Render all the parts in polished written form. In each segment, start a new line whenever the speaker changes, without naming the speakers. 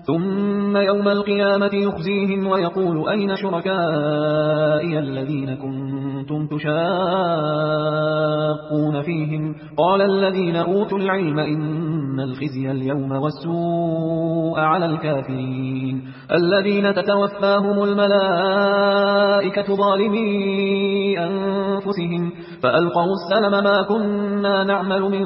ثم يوم القيامة يخزيهم ويقول أين شركائي الذين كنتم تشاقون فيهم قال الذين أوتوا العلم إن الخزي اليوم والسوء على الكافرين الذين تتوفاهم الملائكة ظالمي أنفسهم فألقوا السلم ما كنا نعمل من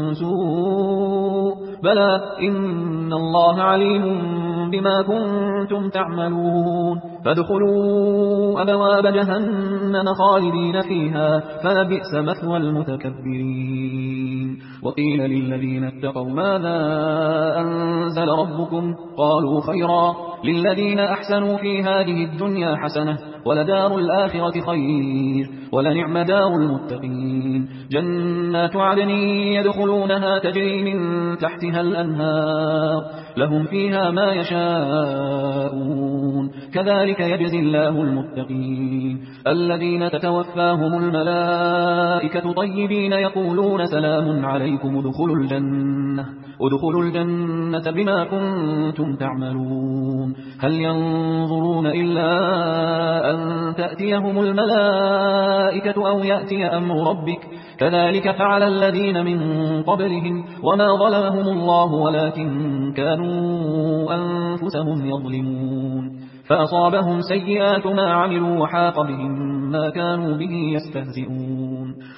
سوء بلى إن الله عليم بما كنتم تعملون فادخلوا أبواب جهنم خالدين فيها فلبئس مثوى المتكبرين وقيل للذين اتقوا ماذا أنزل ربكم قالوا خيرا للذين أحسنوا في هذه الدنيا حسنة ولدار الآخرة خير ولنعم دار المتقين جنات عدن يدخلونها تجري من تحتها الأنهار لهم فيها ما يشاءون كذلك يجزي الله المتقين الذين تتوفاهم الملائكة طيبين يقولون سلام عليكم ادخلوا الجنة بما كنتم تعملون هل ينظرون إلا أن تأتيهم الملائكة أو يأتي أمر ربك كذلك فعل الذين من قبلهم وما ظلمهم الله ولكن كانوا أنفسهم يظلمون فأصابهم سيئات ما عملوا وحاق بهم ما كانوا به يستهزئون